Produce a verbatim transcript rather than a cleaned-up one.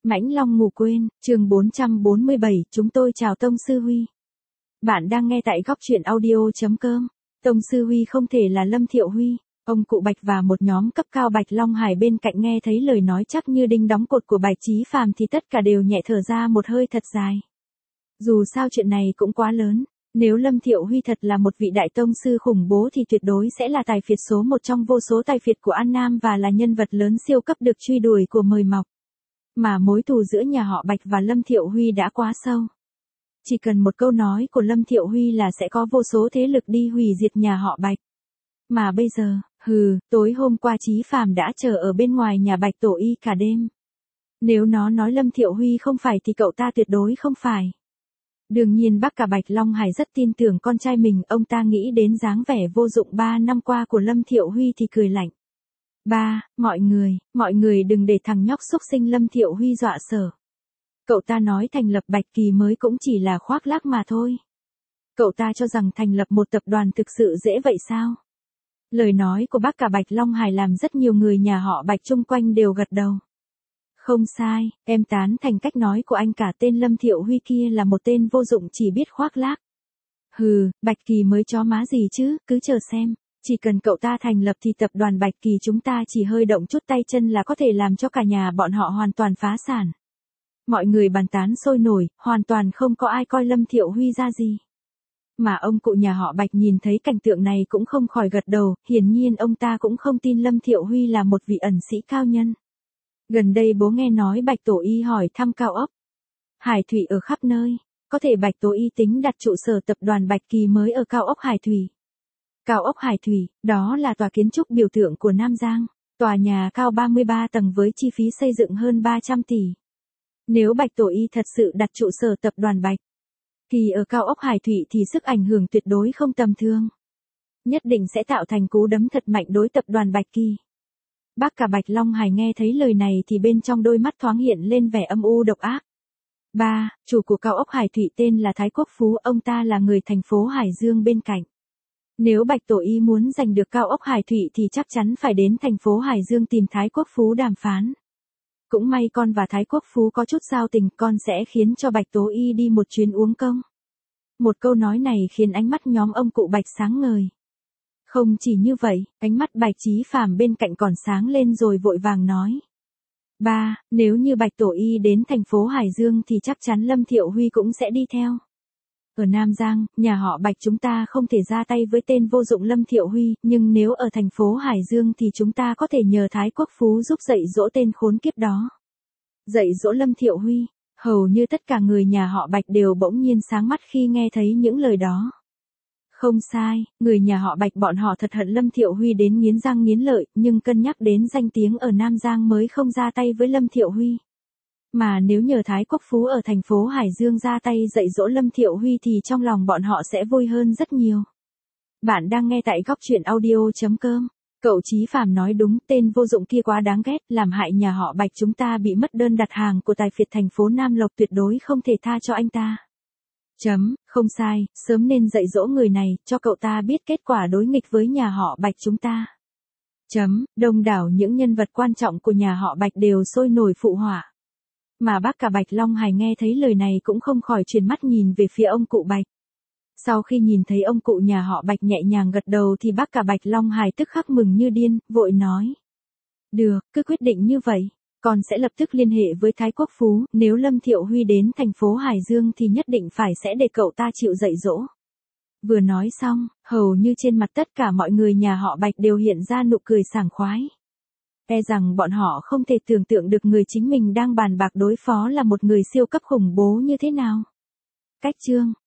Mãnh Long ngủ quên, chương bốn trăm bốn mươi bảy, chúng tôi chào Tông Sư Huy. Bạn đang nghe tại góc truyện audio.com. Tông Sư Huy không thể là Lâm Thiệu Huy. Ông cụ Bạch và một nhóm cấp cao Bạch Long Hải bên cạnh nghe thấy lời nói chắc như đinh đóng cột của Bạch Chí Phàm thì tất cả đều nhẹ thở ra một hơi thật dài. Dù sao chuyện này cũng quá lớn. Nếu Lâm Thiệu Huy thật là một vị đại tông sư khủng bố thì tuyệt đối sẽ là tài phiệt số một trong vô số tài phiệt của An Nam và là nhân vật lớn siêu cấp được truy đuổi của mời mọc. Mà mối thù giữa nhà họ Bạch và Lâm Thiệu Huy đã quá sâu. Chỉ cần một câu nói của Lâm Thiệu Huy là sẽ có vô số thế lực đi hủy diệt nhà họ Bạch. Mà bây giờ, hừ, tối hôm qua Chí Phàm đã chờ ở bên ngoài nhà Bạch Tổ Y cả đêm. Nếu nó nói Lâm Thiệu Huy không phải thì cậu ta tuyệt đối không phải. Đương nhiên bác cả Bạch Long Hải rất tin tưởng con trai mình, ông ta nghĩ đến dáng vẻ vô dụng ba năm qua của Lâm Thiệu Huy thì cười lạnh. Ba, mọi người, mọi người đừng để thằng nhóc xúc sinh Lâm Thiệu Huy dọa sợ. Cậu ta nói thành lập Bạch Kỳ mới cũng chỉ là khoác lác mà thôi. Cậu ta cho rằng thành lập một tập đoàn thực sự dễ vậy sao? Lời nói của bác cả Bạch Long Hải làm rất nhiều người nhà họ Bạch chung quanh đều gật đầu. Không sai, em tán thành cách nói của anh cả, tên Lâm Thiệu Huy kia là một tên vô dụng chỉ biết khoác lác. Hừ, Bạch Kỳ mới chó má gì chứ, cứ chờ xem. Chỉ cần cậu ta thành lập thì tập đoàn Bạch Kỳ chúng ta chỉ hơi động chút tay chân là có thể làm cho cả nhà bọn họ hoàn toàn phá sản. Mọi người bàn tán sôi nổi, hoàn toàn không có ai coi Lâm Thiệu Huy ra gì. Mà ông cụ nhà họ Bạch nhìn thấy cảnh tượng này cũng không khỏi gật đầu, hiển nhiên ông ta cũng không tin Lâm Thiệu Huy là một vị ẩn sĩ cao nhân. Gần đây bố nghe nói Bạch Tổ Y hỏi thăm cao ốc Hải Thủy ở khắp nơi, có thể Bạch Tổ Y tính đặt trụ sở tập đoàn Bạch Kỳ mới ở cao ốc Hải Thủy. Cao ốc Hải Thủy, đó là tòa kiến trúc biểu tượng của Nam Giang, tòa nhà cao ba mươi ba tầng với chi phí xây dựng hơn ba trăm tỷ. Nếu Bạch Tổ Y thật sự đặt trụ sở tập đoàn Bạch Kỳ ở cao ốc Hải Thủy thì sức ảnh hưởng tuyệt đối không tầm thường. Nhất định sẽ tạo thành cú đấm thật mạnh đối tập đoàn Bạch Kỳ. Bác cả Bạch Long Hải nghe thấy lời này thì bên trong đôi mắt thoáng hiện lên vẻ âm u độc ác. Ba, chủ của cao ốc Hải Thủy tên là Thái Quốc Phú, ông ta là người thành phố Hải Dương bên cạnh. Nếu Bạch Tổ Y muốn giành được cao ốc Hải Thủy thì chắc chắn phải đến thành phố Hải Dương tìm Thái Quốc Phú đàm phán. Cũng may con và Thái Quốc Phú có chút giao tình, con sẽ khiến cho Bạch Tổ Y đi một chuyến uống công. Một câu nói này khiến ánh mắt nhóm ông cụ Bạch sáng ngời. Không chỉ như vậy, ánh mắt Bạch Chí Phàm bên cạnh còn sáng lên rồi vội vàng nói. Ba, nếu như Bạch Tổ Y đến thành phố Hải Dương thì chắc chắn Lâm Thiệu Huy cũng sẽ đi theo. Ở Nam Giang, nhà họ Bạch chúng ta không thể ra tay với tên vô dụng Lâm Thiệu Huy, nhưng nếu ở thành phố Hải Dương thì chúng ta có thể nhờ Thái Quốc Phú giúp dạy dỗ tên khốn kiếp đó. Dạy dỗ Lâm Thiệu Huy, hầu như tất cả người nhà họ Bạch đều bỗng nhiên sáng mắt khi nghe thấy những lời đó. Không sai, người nhà họ Bạch bọn họ thật hận Lâm Thiệu Huy đến nghiến răng nghiến lợi, nhưng cân nhắc đến danh tiếng ở Nam Giang mới không ra tay với Lâm Thiệu Huy. Mà nếu nhờ Thái Quốc Phú ở thành phố Hải Dương ra tay dạy dỗ Lâm Thiệu Huy thì trong lòng bọn họ sẽ vui hơn rất nhiều. Bạn đang nghe tại góc truyện audio.com. Cậu Chí Phàm nói đúng, tên vô dụng kia quá đáng ghét, làm hại nhà họ Bạch chúng ta bị mất đơn đặt hàng của tài phiệt thành phố Nam Lộc, tuyệt đối không thể tha cho anh ta. Chấm, không sai, sớm nên dạy dỗ người này, cho cậu ta biết kết quả đối nghịch với nhà họ Bạch chúng ta. Chấm, đông đảo những nhân vật quan trọng của nhà họ Bạch đều sôi nổi phụ họa. Mà bác cả Bạch Long Hải nghe thấy lời này cũng không khỏi chuyển mắt nhìn về phía ông cụ Bạch. Sau khi nhìn thấy ông cụ nhà họ Bạch nhẹ nhàng gật đầu thì bác cả Bạch Long Hải tức khắc mừng như điên, vội nói. Được, cứ quyết định như vậy, con sẽ lập tức liên hệ với Thái Quốc Phú, nếu Lâm Thiệu Huy đến thành phố Hải Dương thì nhất định phải sẽ để cậu ta chịu dạy dỗ. Vừa nói xong, hầu như trên mặt tất cả mọi người nhà họ Bạch đều hiện ra nụ cười sảng khoái. E rằng bọn họ không thể tưởng tượng được người chính mình đang bàn bạc đối phó là một người siêu cấp khủng bố như thế nào. Cách chương